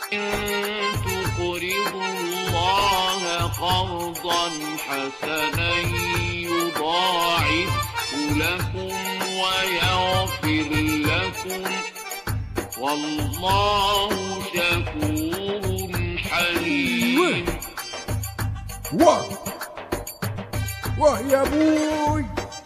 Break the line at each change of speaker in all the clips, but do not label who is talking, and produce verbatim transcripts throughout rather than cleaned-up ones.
تقرضوا الله قرضا حسنا يضاعفه لكم ويغفر لكم والله شكور حليم.
واه واه يا ابوي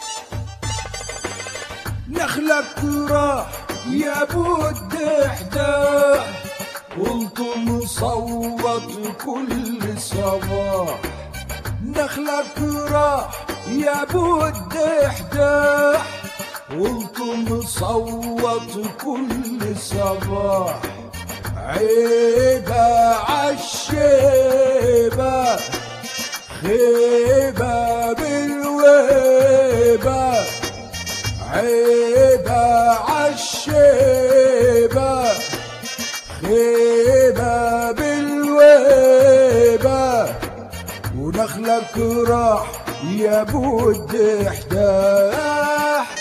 نخلك راح يا ابو الدحداح وانتم صوت كل صباح. نخلك راح يا ابو الدحداح وانتم صوت كل صباح. عيبة عالشيبة خيبة بالويبة. عيبة عالشيبة خيبة بالويبة ونخلك راح يا ابو الدحداح.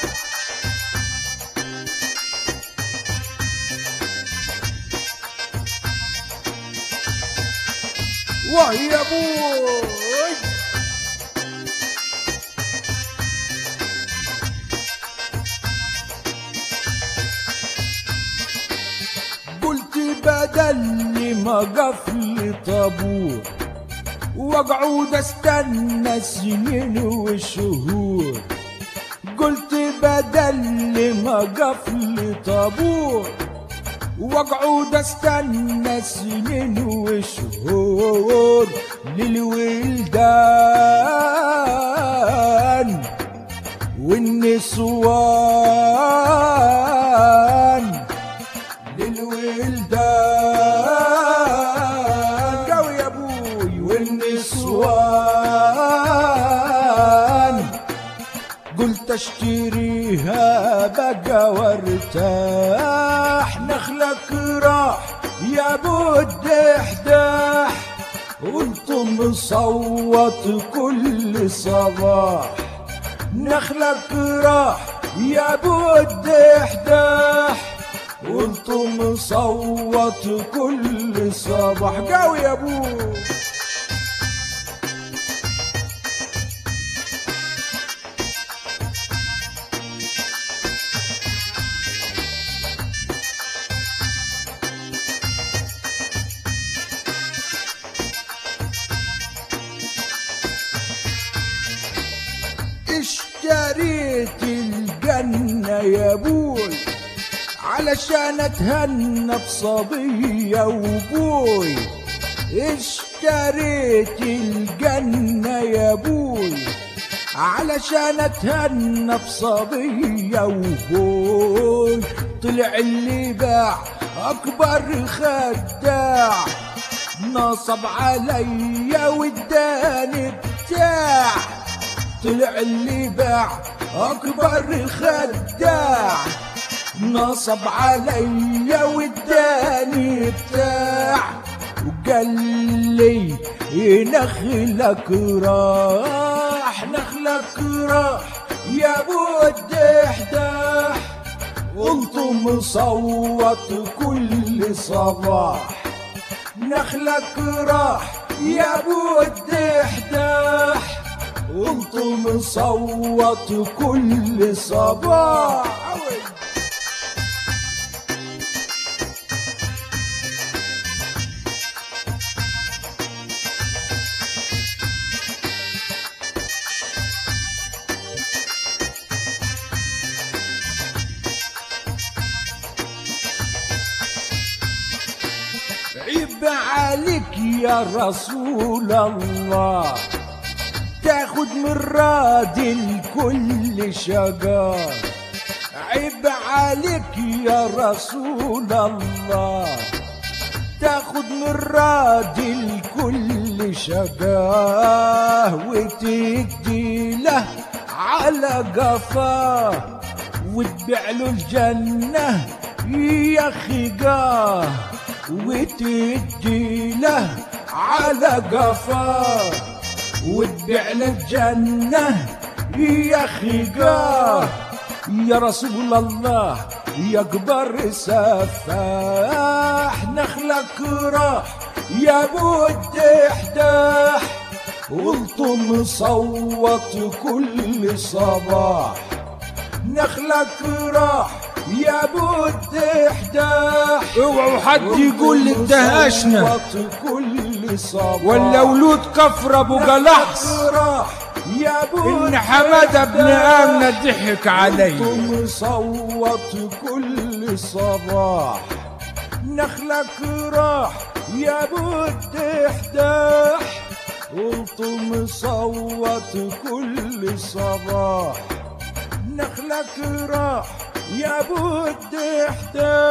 واه يا ابوي قلت بدل ما قفل طابور واقعد استنى سنين وشهور. قلت بدل ما قفل طابور واقعد استنى سنين وشهور للولدان والنسوان. للولدان قوي يا ابوي والنسوان. قلت اشتريها بقى وارتاح. نخلك راح يا ابو الدحداح وانتم صوت كل صباح. نخلك راح يا ابو الدحداح وانتم صوت كل صباح. قوي يا ابوي اشتريت الجنة يا ابوي علشان اتهنى بصبية وبوي. اشتريت الجنة يا ابوي علشان اتهنى بصبية وبوي. طلع اللي باع اكبر خداع نصب عليا واداني بتاع. طلع اللي باع اكبر خداع نصب عليا واداني بتاع. وقال لي نخلك راح. نخلك راح يا ابو الدحداح وانتم صوت كل صباح. نخلك راح يا ابو الدحداح وانتم صوت كل صباح. عيب عليك يا رسول الله تاخد من رادي الكل شقار. عيب عليك يا رسول الله تاخد من رادي الكل شقاه وتدي له على قفاه وتبيع له الجنة يا خقاه وتدي له على قفاه وتبيع له الجنة يا خقاه. يا رسول الله يا كبر سفاح، نخلك راح يا بود احداح، والطم صوت كل صباح. نخلك راح يا بود احداح،
اوعوا حد يقول لي اندهشنا
كل صباح.
ولا ولود كفر ابو جلحص
يا بود
ان حماده ابن امنه ضحك علي.
صوت كل صباح. نخلك راح يا بود احداح، وانتم صوت كل صباح. نخلك راح يا بود احداح،